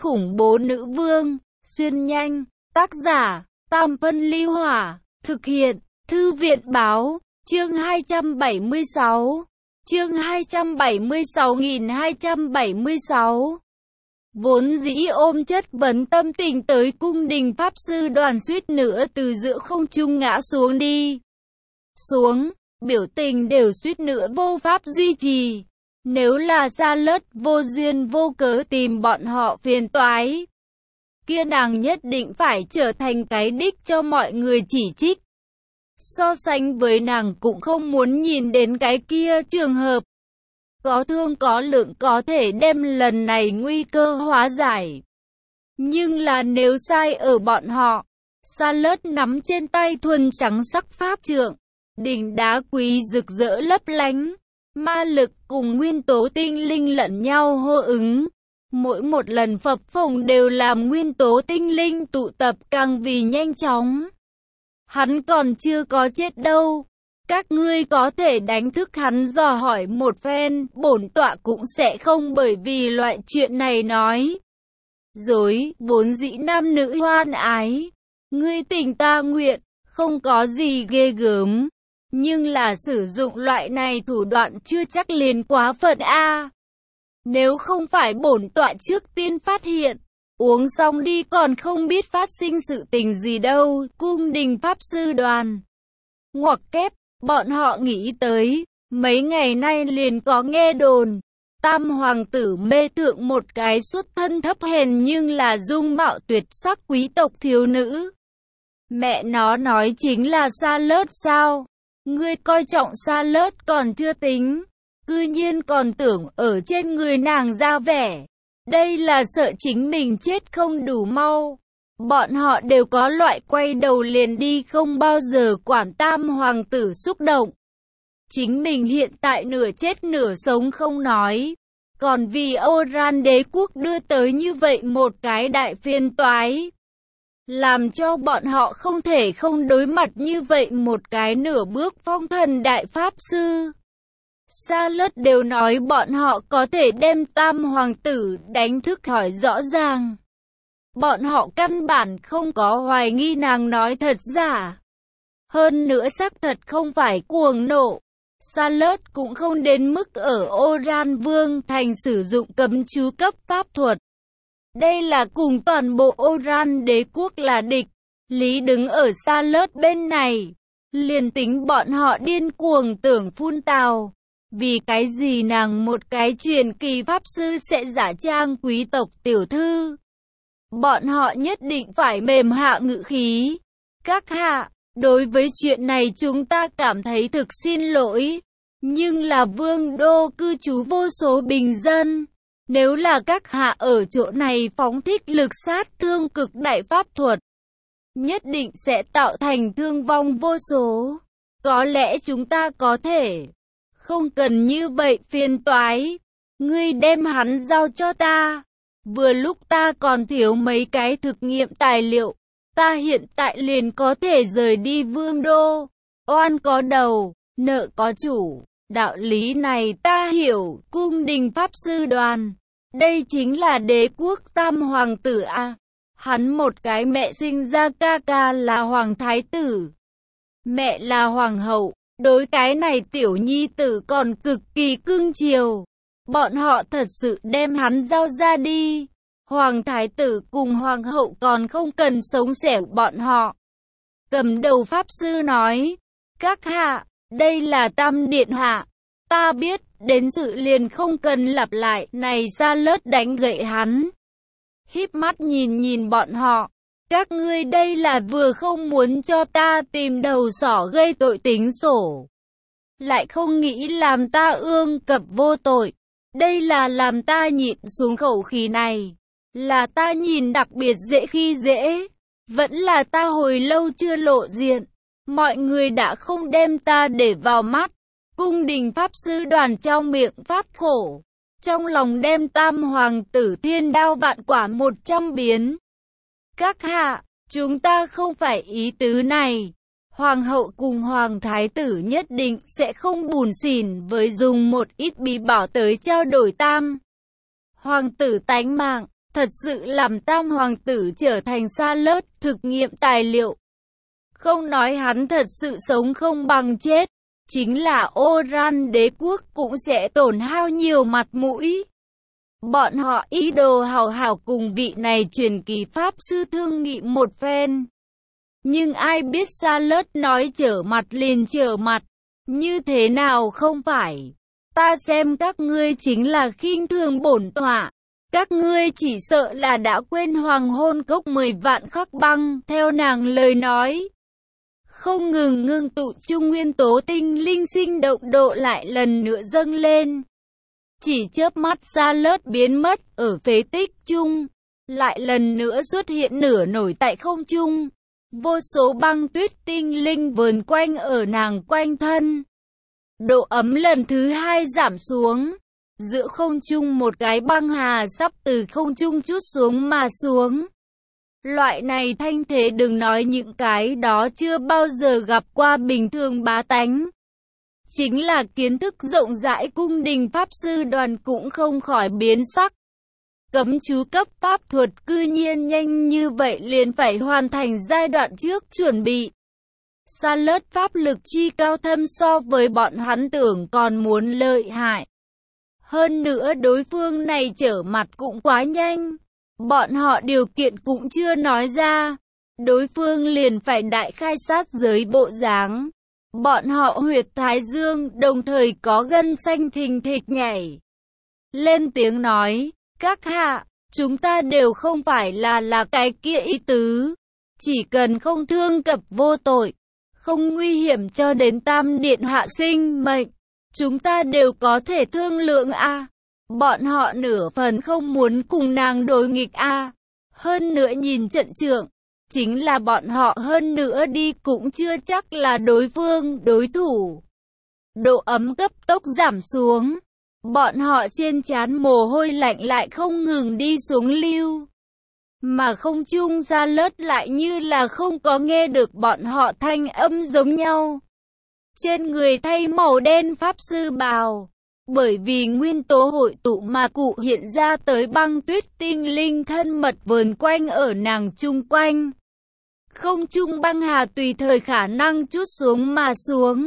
khủng bố nữ vương, xuyên nhanh, tác giả, Tam Phân Ly Hỏa, thực hiện, Thư viện Báo, chương 276, chương 276.276. Vốn dĩ ôm chất vấn tâm tình tới cung đình Pháp Sư Đoàn suýt nữa từ giữa không trung ngã xuống đi. Biểu tình đều suýt nữa vô pháp duy trì. Nếu là Charlotte vô duyên vô cớ tìm bọn họ phiền toái, kia nàng nhất định phải trở thành cái đích cho mọi người chỉ trích. So sánh với nàng cũng không muốn nhìn đến cái kia trường hợp. Có thương có lượng có thể đem lần này nguy cơ hóa giải. Nhưng là nếu sai ở bọn họ, Charlotte nắm trên tay thuần trắng sắc pháp trượng, đỉnh đá quý rực rỡ lấp lánh, ma lực cùng nguyên tố tinh linh lẫn nhau hô ứng. Mỗi một lần phập phồng đều làm nguyên tố tinh linh tụ tập càng vì nhanh chóng. Hắn còn chưa có chết đâu. Các ngươi có thể đánh thức hắn dò hỏi một phen, bổn tọa cũng sẽ không bởi vì loại chuyện này nói dối, vốn dĩ nam nữ hoan ái. Ngươi tình ta nguyện, không có gì ghê gớm. Nhưng là sử dụng loại này thủ đoạn chưa chắc liền quá phận a. Nếu không phải bổn tọa trước tiên phát hiện, uống xong đi còn không biết phát sinh sự tình gì đâu. Cung đình Pháp Sư Đoàn. Ngoặc kép, bọn họ nghĩ tới, mấy ngày nay liền có nghe đồn, Tam hoàng tử mê thượng một cái xuất thân thấp hèn nhưng là dung mạo tuyệt sắc quý tộc thiếu nữ. Mẹ nó nói chính là Charlotte sao? Ngươi coi trọng Charlotte còn chưa tính, cư nhiên còn tưởng ở trên người nàng ra vẻ. Đây là sợ chính mình chết không đủ mau. Bọn họ đều có loại quay đầu liền đi không bao giờ quản Tam hoàng tử xúc động. Chính mình hiện tại nửa chết nửa sống không nói, còn vì Oran đế quốc đưa tới như vậy một cái đại phiền toái, làm cho bọn họ không thể không đối mặt như vậy một cái nửa bước phong thần đại pháp sư. Charlotte đều nói bọn họ có thể đem Tam hoàng tử đánh thức hỏi rõ ràng. Bọn họ căn bản không có hoài nghi nàng nói thật giả. Hơn nữa xác thật không phải cuồng nộ. Charlotte cũng không đến mức ở Oran Vương thành sử dụng cấm chú cấp pháp thuật. Đây là cùng toàn bộ Oran đế quốc là địch. Lý đứng ở Charlotte bên này. Liền tính bọn họ điên cuồng tưởng phun tào. Vì cái gì nàng một cái truyền kỳ pháp sư sẽ giả trang quý tộc tiểu thư? Bọn họ nhất định phải mềm hạ ngữ khí. Các hạ, đối với chuyện này chúng ta cảm thấy thực xin lỗi. Nhưng là vương đô cư trú vô số bình dân. Nếu là các hạ ở chỗ này phóng thích lực sát thương cực đại pháp thuật, nhất định sẽ tạo thành thương vong vô số. Có lẽ chúng ta có thể không cần như vậy phiền toái. Ngươi đem hắn giao cho ta. Vừa lúc ta còn thiếu mấy cái thực nghiệm tài liệu. Ta hiện tại liền có thể rời đi vương đô. Oan có đầu, nợ có chủ. Đạo lý này ta hiểu. Cung đình Pháp Sư Đoàn. Đây chính là đế quốc Tam hoàng tử a. Hắn một cái mẹ sinh ra ca ca là hoàng thái tử, mẹ là hoàng hậu. Đối cái này tiểu nhi tử còn cực kỳ cưng chiều. Bọn họ thật sự đem hắn giao ra đi. Hoàng thái tử cùng hoàng hậu còn không cần sống xẻo bọn họ. Cầm đầu pháp sư nói, các hạ, đây là Tam điện hạ. Ta biết, đến sự liền không cần lặp lại. Này Charlotte đánh gậy hắn. Híp mắt nhìn bọn họ. Các ngươi đây là vừa không muốn cho ta tìm đầu sỏ gây tội tính sổ, lại không nghĩ làm ta ương cập vô tội. Đây là làm ta nhịn xuống khẩu khí này. Là ta nhìn đặc biệt dễ khi dễ. Vẫn là ta hồi lâu chưa lộ diện. Mọi người đã không đem ta để vào mắt. Cung đình Pháp Sư Đoàn trong miệng phát khổ. Trong lòng đem Tam hoàng tử thiên đao vạn quả 100 biến. Các hạ, chúng ta không phải ý tứ này. Hoàng hậu cùng hoàng thái tử nhất định sẽ không bủn xỉn với dùng một ít bí bảo tới trao đổi Tam hoàng tử tánh mạng. thật sự làm tam hoàng tử trở thành sa lớt thực nghiệm tài liệu. Không nói hắn thật sự sống không bằng chết, chính là Oran đế quốc cũng sẽ tổn hao nhiều mặt mũi. Bọn họ ý đồ hào hào cùng vị này truyền kỳ pháp sư thương nghị một phen. Nhưng ai biết sa lớt nói trở mặt liền trở mặt, như thế nào không phải. Ta xem các ngươi chính là khinh thường bổn tọa. Các ngươi chỉ sợ là đã quên hoàng hôn cốc 10 vạn khắc băng, theo nàng lời nói. Không ngừng ngưng tụ chung nguyên tố tinh linh sinh động độ lại lần nữa dâng lên. Chỉ chớp mắt sa lớt biến mất ở phế tích chung, lại lần nữa xuất hiện nửa nổi tại không trung. Vô số băng tuyết tinh linh vờn quanh ở nàng quanh thân. Độ ấm lần thứ 2 giảm xuống. Giữa không trung một cái băng hà sắp từ không trung trút xuống mà xuống. Loại này thanh thế đừng nói những cái đó chưa bao giờ gặp qua bình thường bá tánh. Chính là kiến thức rộng rãi cung đình pháp sư đoàn cũng không khỏi biến sắc. Cấm chú cấp pháp thuật cư nhiên nhanh như vậy liền phải hoàn thành giai đoạn trước chuẩn bị. Sa lớt pháp lực chi cao thâm so với bọn hắn tưởng còn muốn lợi hại. Hơn nữa đối phương này trở mặt cũng quá nhanh. Bọn họ điều kiện cũng chưa nói ra. Đối phương liền phải đại khai sát giới bộ dáng. Bọn họ huyệt thái dương đồng thời có gân xanh thình thịch nhảy. Lên tiếng nói, các hạ, chúng ta đều không phải là cái kia ý tứ. Chỉ cần không thương cập vô tội, không nguy hiểm cho đến tam điện hạ sinh mệnh, chúng ta đều có thể thương lượng a. Bọn họ nửa phần không muốn cùng nàng đối nghịch a. Hơn nữa nhìn trận trưởng, chính là bọn họ hơn nữa đi cũng chưa chắc là đối phương đối thủ. Độ ấm cấp tốc giảm xuống. Bọn họ trên trán mồ hôi lạnh lại không ngừng đi xuống lưu. Mà không trung sa lớt lại như là không có nghe được bọn họ thanh âm giống nhau. Trên người thay màu đen pháp sư bào. Bởi vì nguyên tố hội tụ mà cụ hiện ra tới băng tuyết tinh linh thân mật vờn quanh ở nàng chung quanh. Không trung băng hà tùy thời khả năng trút xuống mà xuống.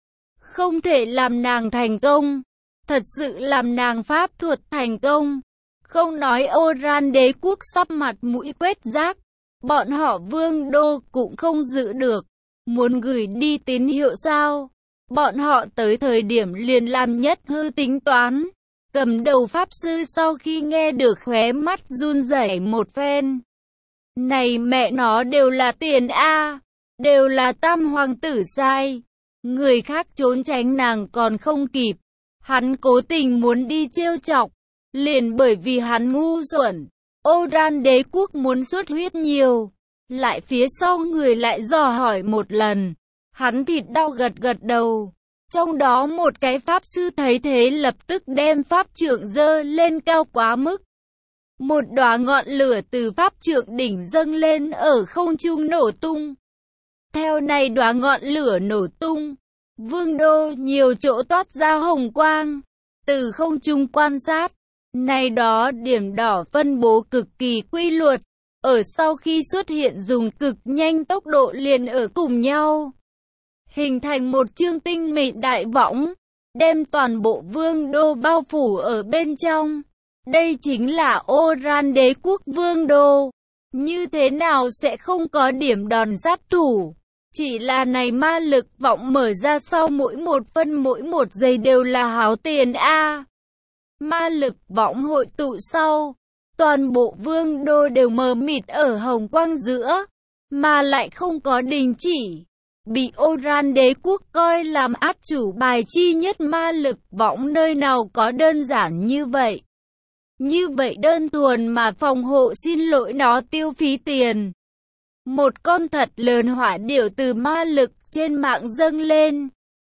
Không thể làm nàng thành công. Thật sự làm nàng pháp thuật thành công. Không nói Oran đế quốc sắp mặt mũi quét rác. Bọn họ vương đô cũng không giữ được. Muốn gửi đi tín hiệu sao? Bọn họ tới thời điểm liền làm nhất hư tính toán. Cầm đầu pháp sư sau khi nghe được khóe mắt run rẩy một phen. Này mẹ nó đều là tiền a, đều là tam hoàng tử sai. Người khác trốn tránh nàng còn không kịp. Hắn cố tình muốn đi trêu chọc. Liền bởi vì hắn ngu xuẩn. Oran đế quốc muốn xuất huyết nhiều. Lại phía sau người lại dò hỏi một lần. Hắn thịt đau gật gật đầu. Trong đó một cái pháp sư thấy thế lập tức đem pháp trượng giơ lên cao quá mức. Một đóa ngọn lửa từ pháp trượng đỉnh dâng lên ở không trung nổ tung. Theo này đóa ngọn lửa nổ tung, vương đô nhiều chỗ toát ra hồng quang. Từ không trung quan sát, này đó điểm đỏ phân bố cực kỳ quy luật. Ở sau khi xuất hiện dùng cực nhanh tốc độ liền ở cùng nhau. Hình thành một chương tinh mịn đại võng, đem toàn bộ vương đô bao phủ ở bên trong. Đây chính là Oran đế quốc vương đô. Như thế nào sẽ không có điểm đòn sát thủ? Chỉ là này ma lực võng mở ra sau mỗi một phân mỗi một giây đều là háo tiền a. Ma lực võng hội tụ sau, toàn bộ vương đô đều mờ mịt ở hồng quang giữa, mà lại không có đình chỉ. Bị Oran đế quốc coi làm át chủ bài chi nhất ma lực võng nơi nào có đơn giản như vậy. Như vậy đơn thuần mà phòng hộ xin lỗi nó tiêu phí tiền. Một con thật lớn hỏa điểu từ ma lực trên mạng dâng lên.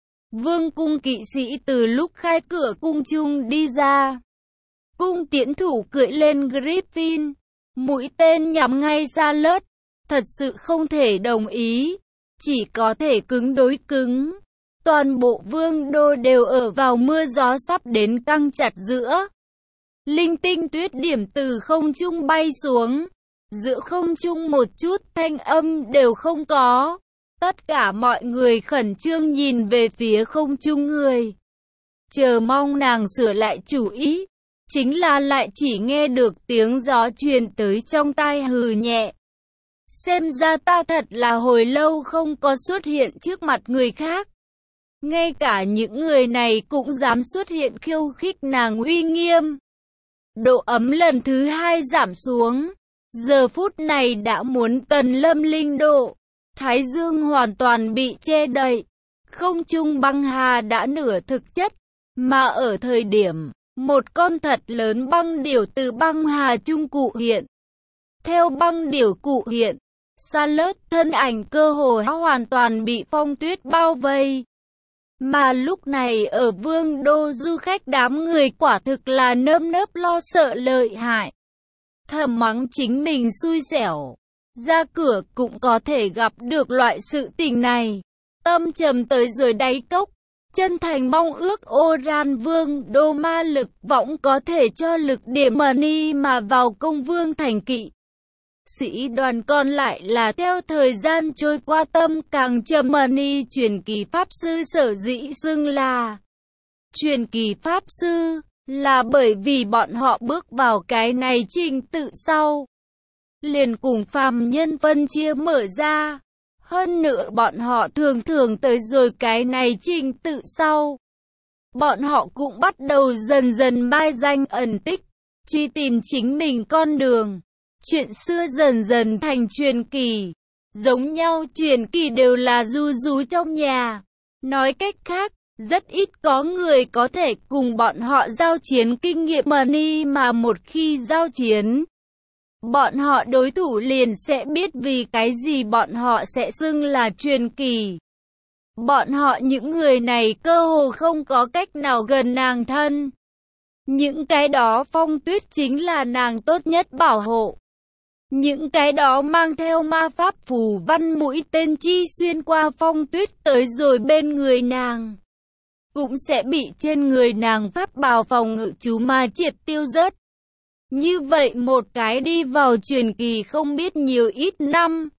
Vương cung kỵ sĩ từ lúc khai cửa cung chung đi ra. Cung tiễn thủ cưỡi lên Griffin. Mũi tên nhắm ngay Sa Lớt. Thật sự không thể đồng ý. Chỉ có thể cứng đối cứng. Toàn bộ vương đô đều ở vào mưa gió sắp đến căng chặt giữa. Linh tinh tuyết điểm từ không trung bay xuống. Giữa không trung một chút thanh âm đều không có. Tất cả mọi người khẩn trương nhìn về phía không trung người. Chờ mong nàng sửa lại chủ ý. Chính là lại chỉ nghe được tiếng gió truyền tới trong tai hừ nhẹ. Xem ra ta thật là hồi lâu không có xuất hiện trước mặt người khác. Ngay cả những người này cũng dám xuất hiện khiêu khích nàng uy nghiêm. Độ ấm lần thứ hai giảm xuống. Giờ phút này đã muốn tần lâm linh độ. Thái dương hoàn toàn bị che đậy. Không trung băng hà đã nửa thực chất. Mà ở thời điểm, một con thật lớn băng điểu từ băng hà trung cụ hiện. Theo băng điểu cụ hiện, Charlotte thân ảnh cơ hồ hoàn toàn bị phong tuyết bao vây. Mà lúc này ở vương đô du khách đám người quả thực là nơm nớp lo sợ lợi hại. Thầm mắng chính mình xui xẻo. Ra cửa cũng có thể gặp được loại sự tình này. Tâm trầm tới rồi đáy cốc. Chân thành mong ước Oran vương đô ma lực võng có thể cho lực điểm mani mà vào công vương thành kỵ. Sĩ đoàn còn lại là theo thời gian trôi qua tâm càng trầm mani truyền kỳ pháp sư sở dĩ xưng là truyền kỳ pháp sư là bởi vì bọn họ bước vào cái này trình tự sau. Liền cùng phàm nhân phân chia mở ra. Hơn nữa bọn họ thường tới rồi cái này trình tự sau. Bọn họ cũng bắt đầu dần dần mai danh ẩn tích, truy tìm chính mình con đường. Chuyện xưa dần dần thành truyền kỳ. Giống nhau truyền kỳ đều là ru rú trong nhà. Nói cách khác, rất ít có người có thể cùng bọn họ giao chiến kinh nghiệm money mà một khi giao chiến. Bọn họ đối thủ liền sẽ biết vì cái gì bọn họ sẽ xưng là truyền kỳ. Bọn họ những người này cơ hồ không có cách nào gần nàng thân. Những cái đó phong tuyết chính là nàng tốt nhất bảo hộ. Những cái đó mang theo ma pháp phù văn mũi tên chi xuyên qua phong tuyết tới rồi bên người nàng. Cũng sẽ bị trên người nàng pháp bào phòng ngự chú ma triệt tiêu rớt. Như vậy một cái đi vào truyền kỳ không biết nhiều ít năm.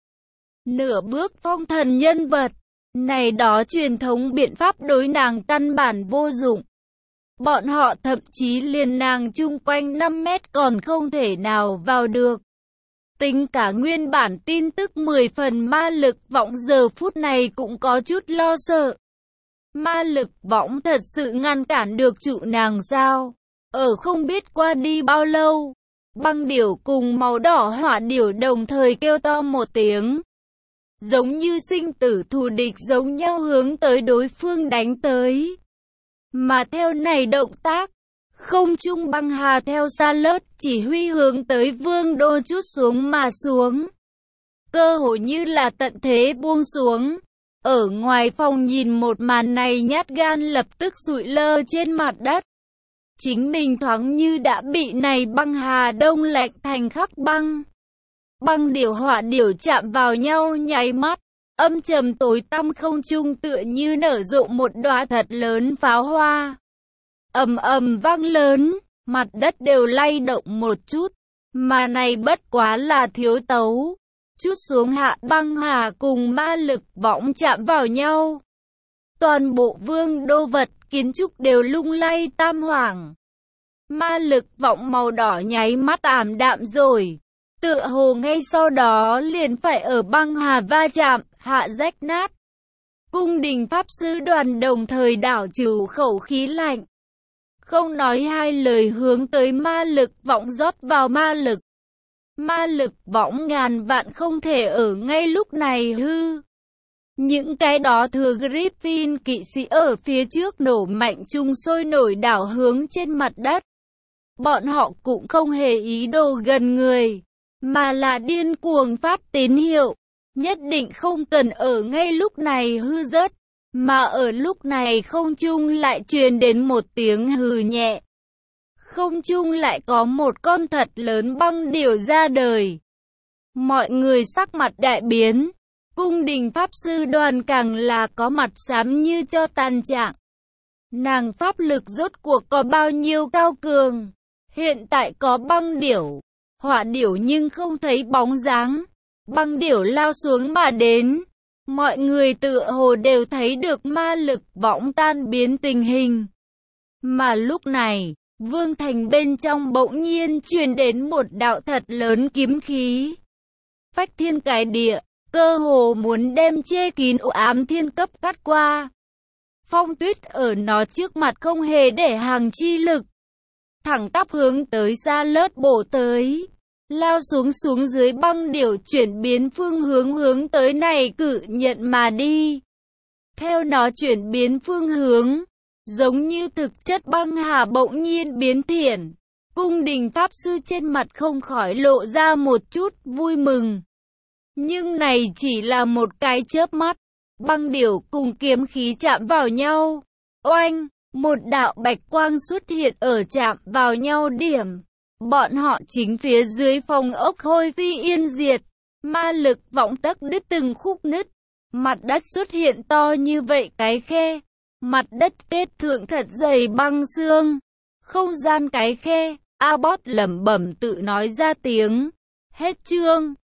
Nửa bước phong thần nhân vật. Này đó truyền thống biện pháp đối nàng căn bản vô dụng. Bọn họ thậm chí liền nàng chung quanh 5 mét còn không thể nào vào được. Tính cả nguyên bản tin tức 10 phần ma lực võng giờ phút này cũng có chút lo sợ. Ma lực võng thật sự ngăn cản được trụ nàng sao? Ở không biết qua đi bao lâu, băng điểu cùng màu đỏ hỏa điểu đồng thời kêu to một tiếng. Giống như sinh tử thù địch giống nhau hướng tới đối phương đánh tới. Mà theo này động tác, không trung băng hà theo Charlotte chỉ huy hướng tới vương đô chút xuống mà xuống. Cơ hồ như là tận thế buông xuống. Ở ngoài phòng nhìn một màn này nhát gan lập tức sụi lơ trên mặt đất. Chính mình thoáng như đã bị này băng hà đông lạnh thành khắc băng. Băng điểu hỏa điểu chạm vào nhau nháy mắt. Âm trầm tối tăm không trung tựa như nở rộ một đóa thật lớn pháo hoa. Ầm ầm vang lớn, mặt đất đều lay động một chút. Mà này bất quá là thiếu tấu. Chút xuống hạ băng hà cùng ma lực võng chạm vào nhau. Toàn bộ vương đô vật kiến trúc đều lung lay tam hoàng. Ma lực võng màu đỏ nháy mắt ảm đạm rồi. Tựa hồ ngay sau đó liền phải ở băng hà va chạm, hạ rách nát. Cung đình pháp sư đoàn đồng thời đảo trừ khẩu khí lạnh. Không nói hai lời hướng tới ma lực võng rót vào ma lực. Ma lực võng ngàn vạn không thể ở ngay lúc này hư. Những cái đó thừa Griffin kỵ sĩ ở phía trước nổ mạnh chung sôi nổi đảo hướng trên mặt đất. Bọn họ cũng không hề ý đồ gần người, mà là điên cuồng phát tín hiệu. Nhất định không cần ở ngay lúc này hư rớt, mà ở lúc này không trung lại truyền đến một tiếng hừ nhẹ. Không trung lại có một con thật lớn băng điểu ra đời. Mọi người sắc mặt đại biến. Cung đình pháp sư đoàn càng là có mặt xám như cho tàn trạng. Nàng pháp lực rốt cuộc có bao nhiêu cao cường. Hiện tại có băng điểu, hỏa điểu nhưng không thấy bóng dáng. Băng điểu lao xuống mà đến. Mọi người tựa hồ đều thấy được ma lực võng tan biến tình hình. Mà lúc này, vương thành bên trong bỗng nhiên truyền đến một đạo thật lớn kiếm khí. Phách thiên cái địa, cơ hồ muốn đem che kín u ám thiên cấp cắt qua. Phong Tuyết ở nó trước mặt không hề để hàng chi lực. Thẳng tắp hướng tới Sa Lớt bổ tới. Lao xuống dưới băng điểu chuyển biến phương hướng tới này cự nhận mà đi. Theo nó chuyển biến phương hướng, giống như thực chất băng hà bỗng nhiên biến thiện. Cung đình pháp sư trên mặt không khỏi lộ ra một chút vui mừng. Nhưng này chỉ là một cái chớp mắt. Băng điểu cùng kiếm khí chạm vào nhau. Oanh, một đạo bạch quang xuất hiện ở chạm vào nhau điểm. Bọn họ chính phía dưới phòng ốc hôi phi yên diệt. Ma lực võng tấc đứt từng khúc nứt. Mặt đất xuất hiện to như vậy cái khe. Mặt đất kết thượng thật dày băng xương. Không gian cái khe. Abbot lẩm bẩm tự nói ra tiếng. Hết chương.